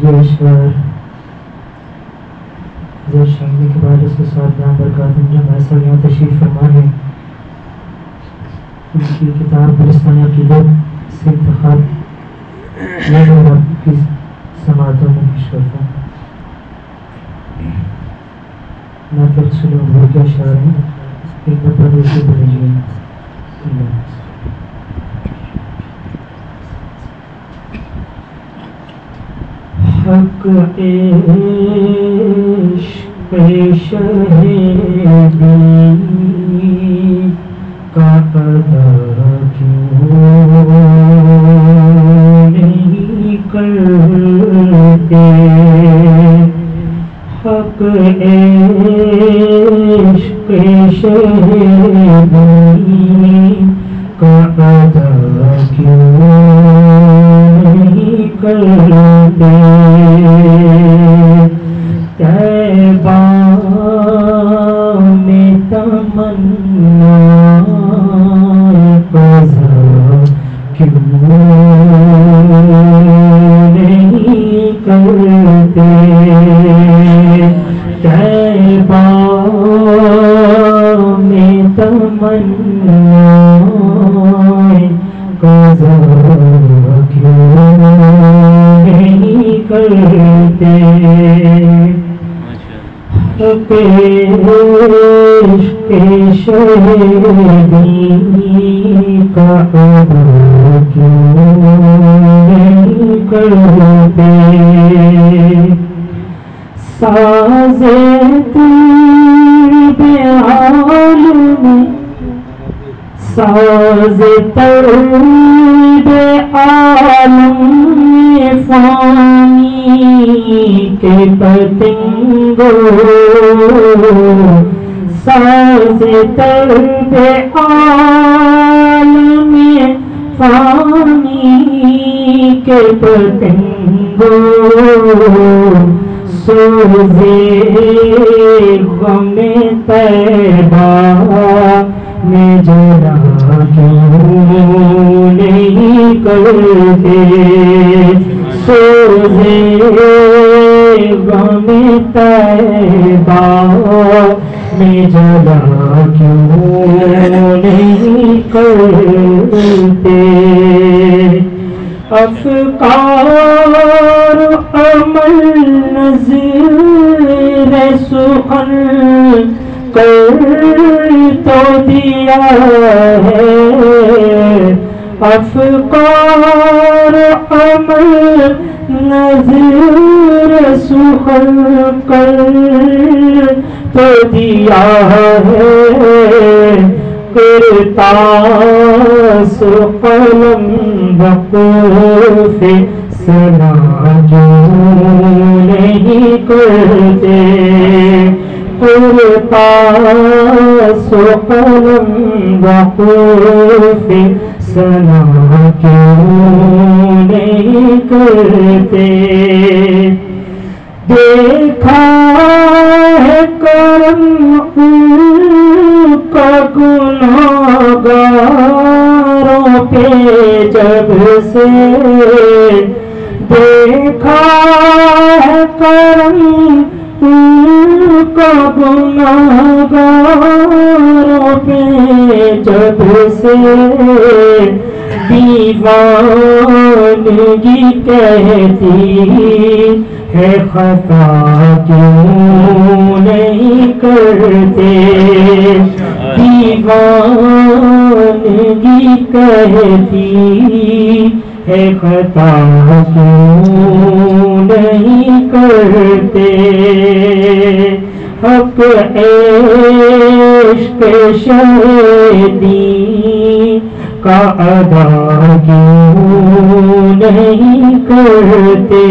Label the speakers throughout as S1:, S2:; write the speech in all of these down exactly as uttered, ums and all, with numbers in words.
S1: اشعار حضرت شاملی کے بعد اس کے ساتھ بیان برکات جو محسن یہاں تشریف فرما ہے ان کی کتاب گلستان عقیدت سے انتخاب یہ میں آپ کی سماعتوں میں پیش کرتا ہوں. ناطق سلو بھول کے اشعار ہیں ایک بار دوسرے بھیجیے. حق عشق شہیدی کا ادا کیوں نہیں کرتے, حق عشق شہیدی کا ادا کیوں نہیں کرتے. طیبہ میں تمنا قضا کیوں نہیں کرتے, طیبہ میں تمنا قضا کیوں نہیں کرتے. حق عشق شہیدی کا ادا کیوں نہیں کرتے. ساز طرب عالم ساز طرب عالم فانی کے پتنگوں, ساز طرب عالم فانی کے پتنگوں, سوزے غم طیبہ میں جلا کیوں نہیں کرتے, سوزے غم طیبہ میں جلا کیوں نہیں کرتے. افکار عمل نظر سخن کر تو دیا ہے, افکار عمل نظر سخن کر تو دیا ہے, کرتاس قلم وقوف سنا کیوں نہیں کرتے, کرتاس قلم وقوف سنا کیوں نہیں کرتے. دیکھا ہے کرم ان کا گناہگاروں پہ جب سے, دیکھا ہے کرم ان کا گناہگاروں پہ جب سے, دیوانگی کہتی ہے خطا کیوں نہیں کرتے, دیوانگی کہتی ہے خطا کیوں نہیں کرتے. حق عشق شہیدی کا ادا کیوں نہیں کرتے.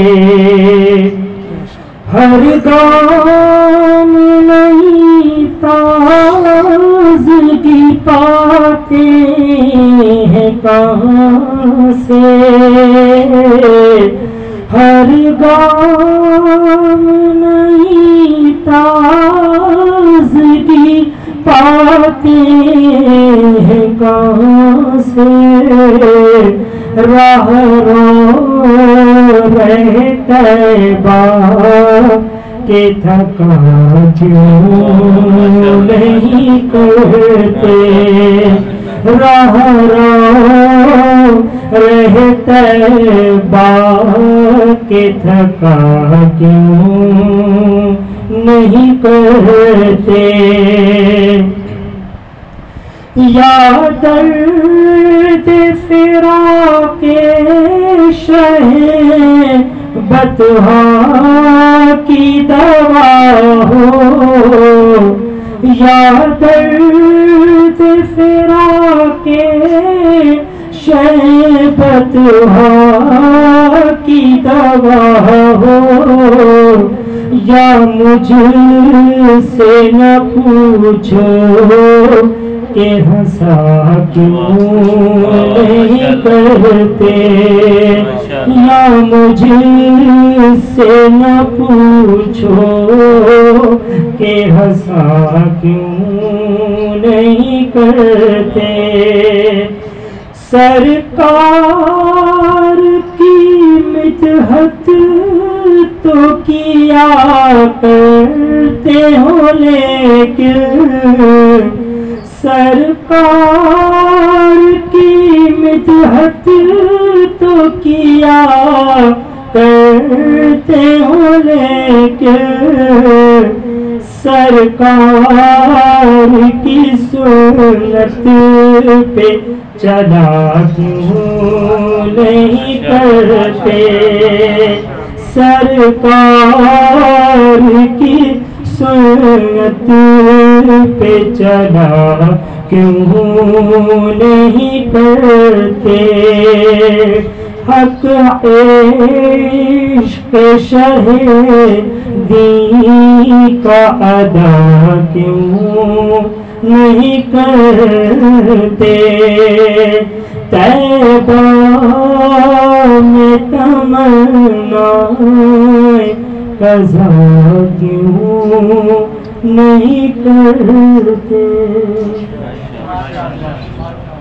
S1: ہر گام نئی تازگی پاتے ہیں کہاں سے, ہر گام نئی تازگی پاتے ہیں کہاں سے، راہ رو رہے طیبہ کہ تھکا کیوں نہیں کرتے، راہ رو رہے طیبہ کہ تھکا کیوں نہیں کرتے، یا درد فراق شہ بطحا کی دوا ہو، یا درد فراق شہ بطحا کی دوا ہو، یا مجھ سے نہ پوچھو کہ ہنسا کیوں نہیں کرتے، یا مجھ سے نہ پوچھو کہ ہنسا کیوں نہیں کرتے، سرکار کی مدحت تو کیا کرتے ہو لیکن، سرکار کی مدحت تو کیا کرتے ہو لیکن، سرکار کی سنت پہ چلا کیوں نہیں کرتے، سرکار کی سنت پہ چلا کیوں نہیں کرتے، حق عشق شہ دین کا ادا کیوں نہیں کرتے، طیبہ میں تمنائے قضا کیوں نہیں کرتے۔